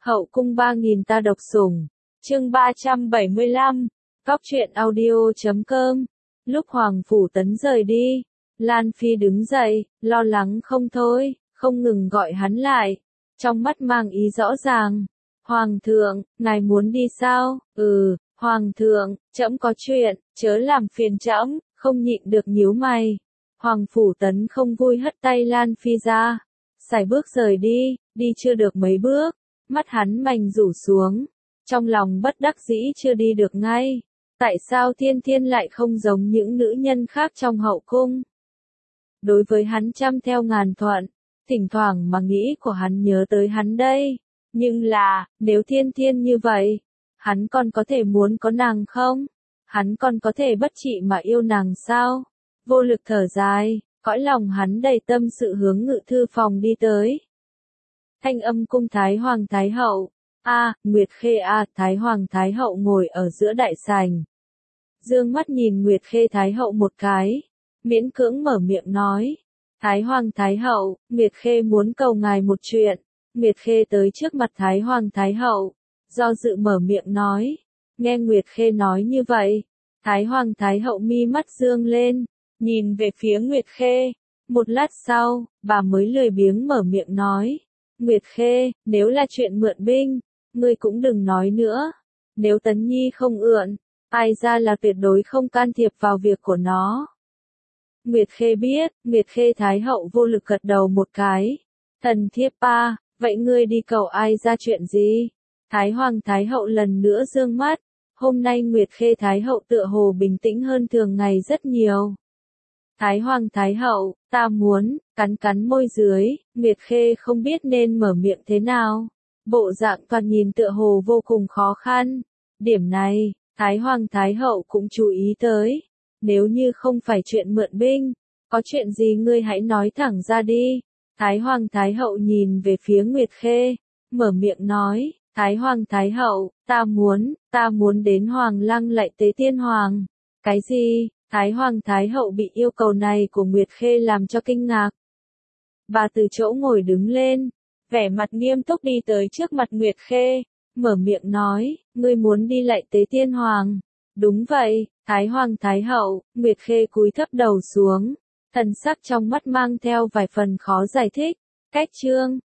Hậu cung 3000 ta độc sủng. Chương 375. Cóc truyện audio.com. Lúc Hoàng Phủ Tấn rời đi, Lan Phi đứng dậy, lo lắng không thôi, không ngừng gọi hắn lại. Trong mắt mang ý rõ ràng. Hoàng thượng, ngài muốn đi sao? Hoàng thượng, trẫm có chuyện, chớ làm phiền trẫm. Không nhịn được nhíu mày. Hoàng Phủ Tấn không vui hất tay Lan Phi ra. Sải bước rời đi, đi chưa được mấy bước. Mắt hắn mành rủ xuống. Trong lòng bất đắc dĩ chưa đi được ngay. Tại sao Thiên Thiên lại không giống những nữ nhân khác trong hậu cung? Đối với hắn trăm theo ngàn thuận. Thỉnh thoảng mà nghĩ của hắn nhớ tới hắn đây. Nhưng là, nếu Thiên Thiên như vậy, hắn còn có thể muốn có nàng không? Hắn còn có thể bất trị mà yêu nàng sao? Vô lực thở dài, cõi lòng hắn đầy tâm sự hướng ngự thư phòng đi tới. Thanh âm cung Thái Hoàng Thái Hậu. Nguyệt Khê Thái Hoàng Thái Hậu ngồi ở giữa đại sảnh. Dương mắt nhìn Nguyệt Khê Thái Hậu một cái. Miễn cưỡng mở miệng nói. Thái Hoàng Thái Hậu, Nguyệt Khê muốn cầu ngài một chuyện. Nguyệt Khê tới trước mặt Thái Hoàng Thái Hậu. Do dự mở miệng nói. Nghe Nguyệt Khê nói như vậy. Thái Hoàng Thái Hậu mi mắt dương lên. Nhìn về phía Nguyệt Khê. Một lát sau, bà mới lười biếng mở miệng nói. Nguyệt Khê, nếu là chuyện mượn binh, ngươi cũng đừng nói nữa. Nếu Tấn Nhi không ượn, ai ra là tuyệt đối không can thiệp vào việc của nó. Nguyệt Khê biết, Nguyệt Khê Thái Hậu vô lực gật đầu một cái. Thần thiếp vậy ngươi đi cầu ai ra chuyện gì? Thái Hoàng Thái Hậu lần nữa dương mắt. Hôm nay Nguyệt Khê Thái Hậu tựa hồ bình tĩnh hơn thường ngày rất nhiều. Thái Hoàng Thái Hậu, ta muốn, cắn môi dưới, Nguyệt Khê không biết nên mở miệng thế nào. Bộ dạng toàn nhìn tựa hồ vô cùng khó khăn. Điểm này, Thái Hoàng Thái Hậu cũng chú ý tới. Nếu như không phải chuyện mượn binh, có chuyện gì ngươi hãy nói thẳng ra đi. Thái Hoàng Thái Hậu nhìn về phía Nguyệt Khê, mở miệng nói, Thái Hoàng Thái Hậu, ta muốn đến Hoàng Lăng lại tế tiên hoàng. Cái gì? Thái Hoàng Thái Hậu bị yêu cầu này của Nguyệt Khê làm cho kinh ngạc. Bà từ chỗ ngồi đứng lên, vẻ mặt nghiêm túc đi tới trước mặt Nguyệt Khê, mở miệng nói, ngươi muốn đi lại tế tiên hoàng. Đúng vậy, Thái Hoàng Thái Hậu. Nguyệt Khê cúi thấp đầu xuống, thần sắc trong mắt mang theo vài phần khó giải thích. Cách chương